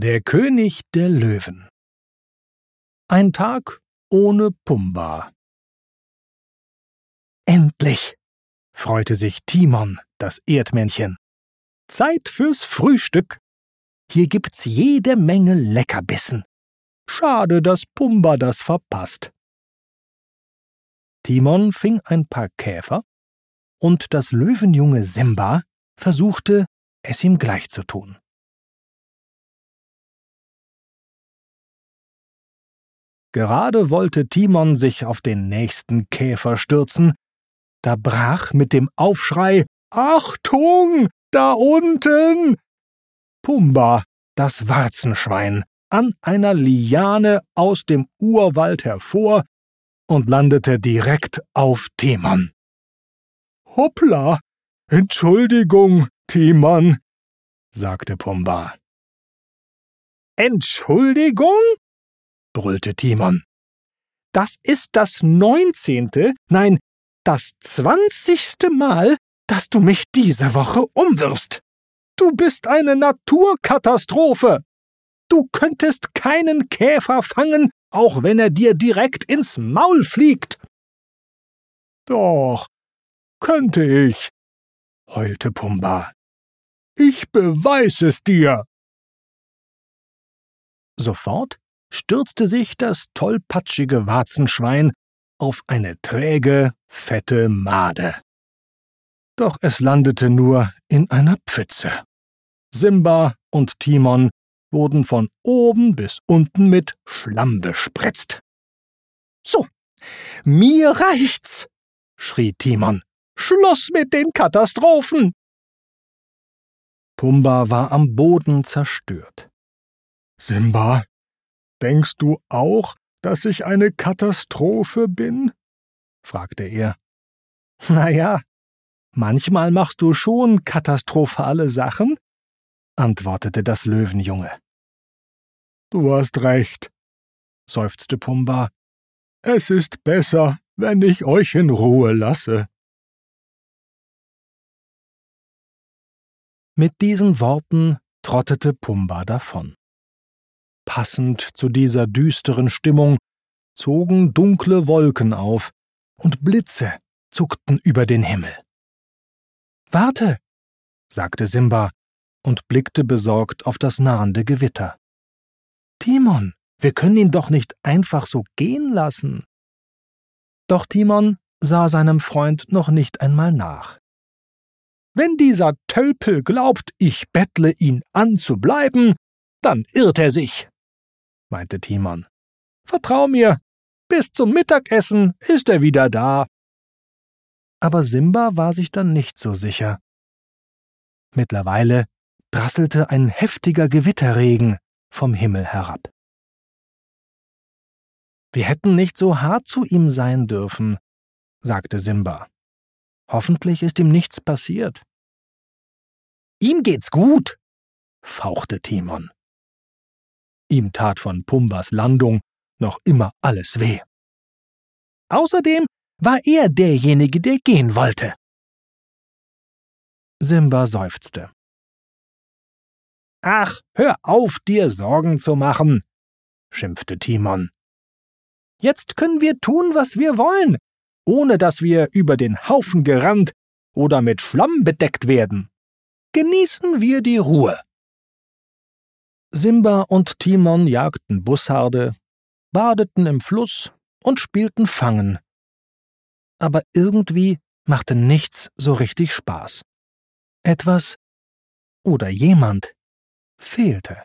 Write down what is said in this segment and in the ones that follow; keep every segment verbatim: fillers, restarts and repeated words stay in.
Der König der Löwen. Ein Tag ohne Pumba. Endlich, freute sich Timon, das Erdmännchen. Zeit fürs Frühstück. Hier gibt's jede Menge Leckerbissen. Schade, dass Pumba das verpasst. Timon fing ein paar Käfer, und das Löwenjunge Simba versuchte, es ihm gleich zu tun. Gerade wollte Timon sich auf den nächsten Käfer stürzen, da brach mit dem Aufschrei »Achtung, da unten!« Pumba, das Warzenschwein, an einer Liane aus dem Urwald hervor und landete direkt auf Timon. »Hoppla, Entschuldigung, Timon«, sagte Pumba. »Entschuldigung?« brüllte Timon. »Das ist das neunzehnte, nein, das zwanzigste Mal, dass du mich diese Woche umwirfst. Du bist eine Naturkatastrophe. Du könntest keinen Käfer fangen, auch wenn er dir direkt ins Maul fliegt.« »Doch, könnte ich«, heulte Pumba. »Ich beweis es dir.« Sofort stürzte sich das tollpatschige Warzenschwein auf eine träge, fette Made. Doch es landete nur in einer Pfütze. Simba und Timon wurden von oben bis unten mit Schlamm bespritzt. »So, mir reicht's«, schrie Timon. »Schluss mit den Katastrophen!« Pumba war am Boden zerstört. »Simba, denkst du auch, dass ich eine Katastrophe bin?« fragte er. »Na ja, manchmal machst du schon katastrophale Sachen«, antwortete das Löwenjunge. »Du hast recht«, seufzte Pumba. »Es ist besser, wenn ich euch in Ruhe lasse.« Mit diesen Worten trottete Pumba davon. Passend zu dieser düsteren Stimmung zogen dunkle Wolken auf und Blitze zuckten über den Himmel. »Warte«, sagte Simba und blickte besorgt auf das nahende Gewitter. »Timon, wir können ihn doch nicht einfach so gehen lassen.« Doch Timon sah seinem Freund noch nicht einmal nach. »Wenn dieser Tölpel glaubt, ich bettle ihn an zu bleiben, dann irrt er sich«, meinte Timon. »Vertrau mir, bis zum Mittagessen ist er wieder da.« Aber Simba war sich dann nicht so sicher. Mittlerweile prasselte ein heftiger Gewitterregen vom Himmel herab. »Wir hätten nicht so hart zu ihm sein dürfen«, sagte Simba. »Hoffentlich ist ihm nichts passiert.« »Ihm geht's gut«, fauchte Timon. Ihm tat von Pumbas Landung noch immer alles weh. Außerdem war er derjenige, der gehen wollte. Simba seufzte. »Ach, hör auf, dir Sorgen zu machen«, schimpfte Timon. »Jetzt können wir tun, was wir wollen, ohne dass wir über den Haufen gerannt oder mit Schlamm bedeckt werden. Genießen wir die Ruhe.« Simba und Timon jagten Bussarde, badeten im Fluss und spielten Fangen. Aber irgendwie machte nichts so richtig Spaß. Etwas oder jemand fehlte.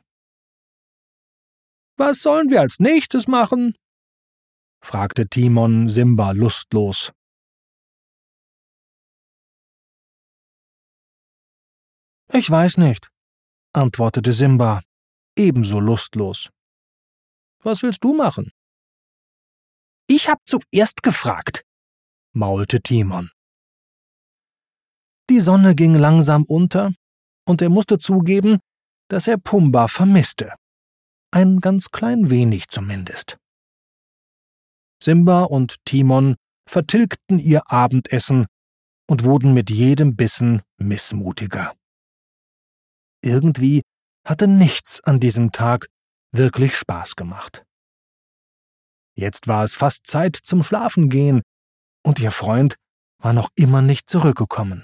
»Was sollen wir als nächstes machen?« fragte Timon Simba lustlos. »Ich weiß nicht«, antwortete Simba, ebenso lustlos. »Was willst du machen?« »Ich hab zuerst gefragt«, maulte Timon. Die Sonne ging langsam unter, und er musste zugeben, dass er Pumba vermisste. Ein ganz klein wenig zumindest. Simba und Timon vertilgten ihr Abendessen und wurden mit jedem Bissen missmutiger. Irgendwie hatte nichts an diesem Tag wirklich Spaß gemacht. Jetzt war es fast Zeit zum Schlafengehen, und ihr Freund war noch immer nicht zurückgekommen.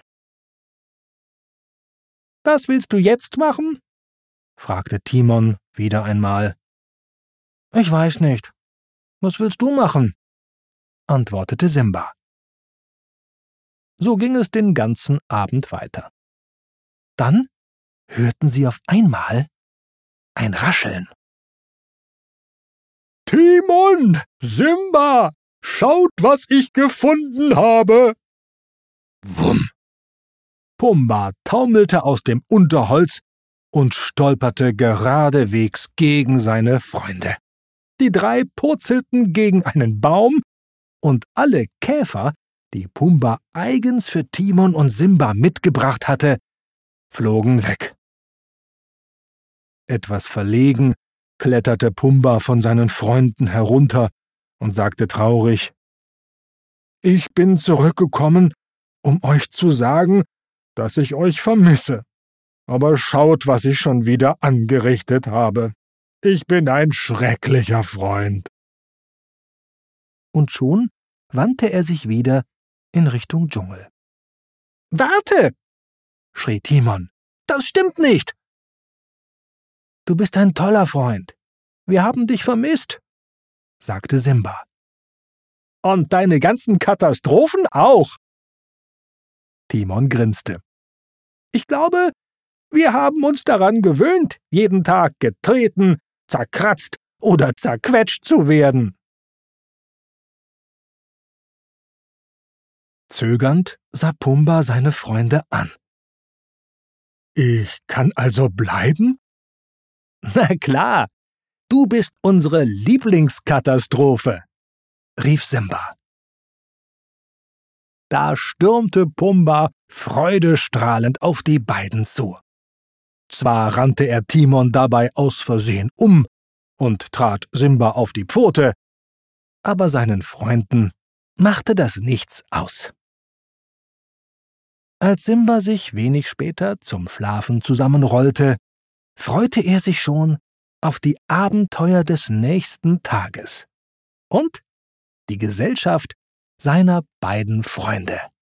»Was willst du jetzt machen?« fragte Timon wieder einmal. »Ich weiß nicht. Was willst du machen?« antwortete Simba. So ging es den ganzen Abend weiter. Dann hörten sie auf einmal ein Rascheln. »Timon, Simba, schaut, was ich gefunden habe!« Wumm! Pumba taumelte aus dem Unterholz und stolperte geradewegs gegen seine Freunde. Die drei purzelten gegen einen Baum, und alle Käfer, die Pumba eigens für Timon und Simba mitgebracht hatte, flogen weg. Etwas verlegen kletterte Pumba von seinen Freunden herunter und sagte traurig: »Ich bin zurückgekommen, um euch zu sagen, dass ich euch vermisse. Aber schaut, was ich schon wieder angerichtet habe. Ich bin ein schrecklicher Freund.« Und schon wandte er sich wieder in Richtung Dschungel. »Warte!« schrie Timon. »Das stimmt nicht!« »Du bist ein toller Freund. Wir haben dich vermisst«, sagte Simba. »Und deine ganzen Katastrophen auch.« Timon grinste. »Ich glaube, wir haben uns daran gewöhnt, jeden Tag getreten, zerkratzt oder zerquetscht zu werden.« Zögernd sah Pumba seine Freunde an. »Ich kann also bleiben?« »Na klar, du bist unsere Lieblingskatastrophe«, rief Simba. Da stürmte Pumba freudestrahlend auf die beiden zu. Zwar rannte er Timon dabei aus Versehen um und trat Simba auf die Pfote, aber seinen Freunden machte das nichts aus. Als Simba sich wenig später zum Schlafen zusammenrollte, freute er sich schon auf die Abenteuer des nächsten Tages und die Gesellschaft seiner beiden Freunde.